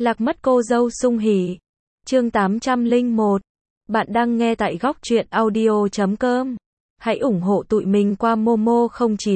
Lạc mất cô dâu sung hỉ. Chương 801. Bạn đang nghe tại góc truyện audio.com. Hãy ủng hộ tụi mình qua Momo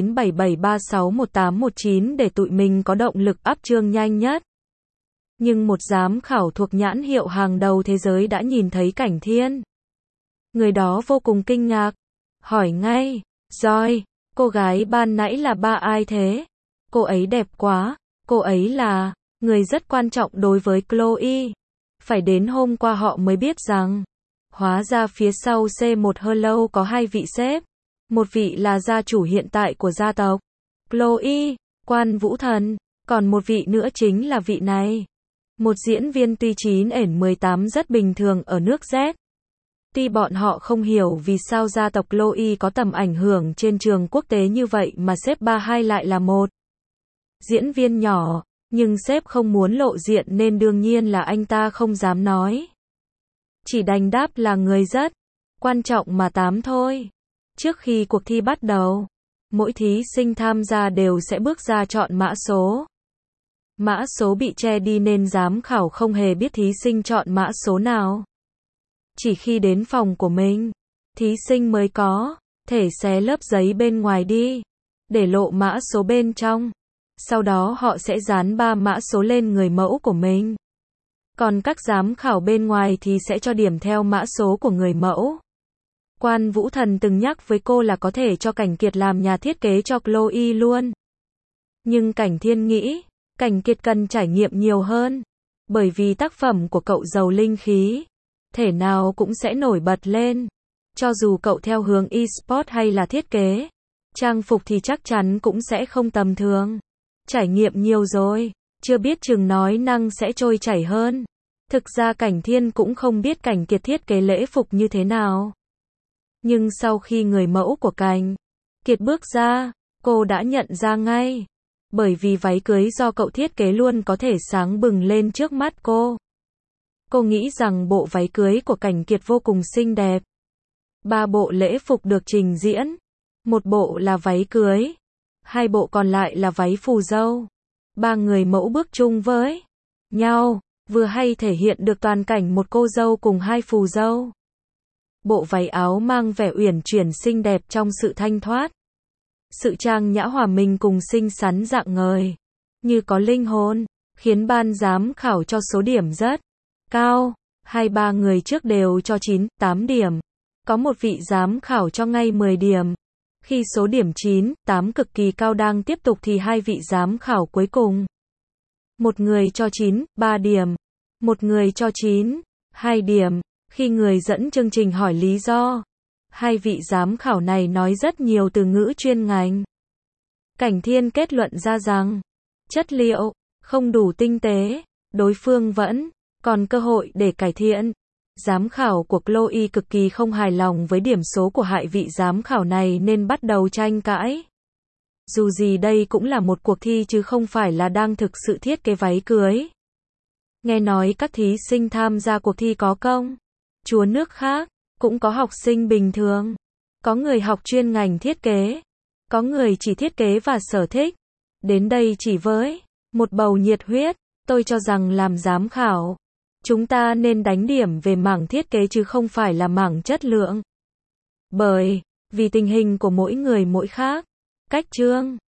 0977361819 để tụi mình có động lực up chương nhanh nhất. Nhưng một giám khảo thuộc nhãn hiệu hàng đầu thế giới đã nhìn thấy Cảnh Thiên. Người đó vô cùng kinh ngạc. Hỏi ngay, Joy, cô gái ban nãy là ba ai thế? Cô ấy đẹp quá, cô ấy là người rất quan trọng đối với Chloe. Phải đến hôm qua họ mới biết rằng, hóa ra phía sau C1 Hello có hai vị sếp. Một vị là gia chủ hiện tại của gia tộc Chloe, Quan Vũ Thần, còn một vị nữa chính là vị này. Một diễn viên tuy 9N18 rất bình thường ở nước Z. Tuy bọn họ không hiểu vì sao gia tộc Chloe có tầm ảnh hưởng trên trường quốc tế như vậy mà sếp 32 lại là một diễn viên nhỏ, nhưng sếp không muốn lộ diện nên đương nhiên là anh ta không dám nói. Chỉ đành đáp là người rất quan trọng mà tám thôi. Trước khi cuộc thi bắt đầu, mỗi thí sinh tham gia đều sẽ bước ra chọn mã số. Mã số bị che đi nên giám khảo không hề biết thí sinh chọn mã số nào. Chỉ khi đến phòng của mình, thí sinh mới có thể xé lớp giấy bên ngoài đi, để lộ mã số bên trong. Sau đó họ sẽ dán 3 mã số lên người mẫu của mình. Còn các giám khảo bên ngoài thì sẽ cho điểm theo mã số của người mẫu. Quan Vũ Thần từng nhắc với cô là có thể cho Cảnh Kiệt làm nhà thiết kế cho Chloe luôn. Nhưng Cảnh Thiên nghĩ, Cảnh Kiệt cần trải nghiệm nhiều hơn. Bởi vì tác phẩm của cậu giàu linh khí, thể nào cũng sẽ nổi bật lên. Cho dù cậu theo hướng e-sport hay là thiết kế, trang phục thì chắc chắn cũng sẽ không tầm thường. Trải nghiệm nhiều rồi, chưa biết chừng nói năng sẽ trôi chảy hơn. Thực ra Cảnh Thiên cũng không biết Cảnh Kiệt thiết kế lễ phục như thế nào. Nhưng sau khi người mẫu của Cảnh Kiệt bước ra, cô đã nhận ra ngay. Bởi vì váy cưới do cậu thiết kế luôn có thể sáng bừng lên trước mắt cô. Cô nghĩ rằng bộ váy cưới của Cảnh Kiệt vô cùng xinh đẹp. 3 bộ lễ phục được trình diễn. Một bộ là váy cưới. 2 bộ còn lại là váy phù dâu. 3 người mẫu bước chung với nhau, vừa hay thể hiện được toàn cảnh một cô dâu cùng 2 phù dâu. Bộ váy áo mang vẻ uyển chuyển xinh đẹp trong sự thanh thoát. Sự trang nhã hòa mình cùng xinh xắn rạng ngời, như có linh hồn, khiến ban giám khảo cho số điểm rất cao. 2-3 người trước đều cho 9, 8 điểm. Có một vị giám khảo cho ngay 10 điểm. Khi số điểm 9, 8 cực kỳ cao đang tiếp tục thì 2 vị giám khảo cuối cùng. Một người cho 9, 3 điểm. Một người cho 9, 2 điểm. Khi người dẫn chương trình hỏi lý do, 2 vị giám khảo này nói rất nhiều từ ngữ chuyên ngành. Cảnh Thiên kết luận ra rằng, chất liệu không đủ tinh tế, đối phương vẫn còn cơ hội để cải thiện. Giám khảo của Chloe cực kỳ không hài lòng với điểm số của 2 vị giám khảo này nên bắt đầu tranh cãi. Dù gì đây cũng là một cuộc thi chứ không phải là đang thực sự thiết kế váy cưới. Nghe nói các thí sinh tham gia cuộc thi có công chúa nước khác, cũng có học sinh bình thường, có người học chuyên ngành thiết kế, có người chỉ thiết kế và sở thích. Đến đây chỉ với một bầu nhiệt huyết, tôi cho rằng làm giám khảo, chúng ta nên đánh điểm về mảng thiết kế chứ không phải là mảng chất lượng. Bởi vì tình hình của mỗi người mỗi khác. Cách chương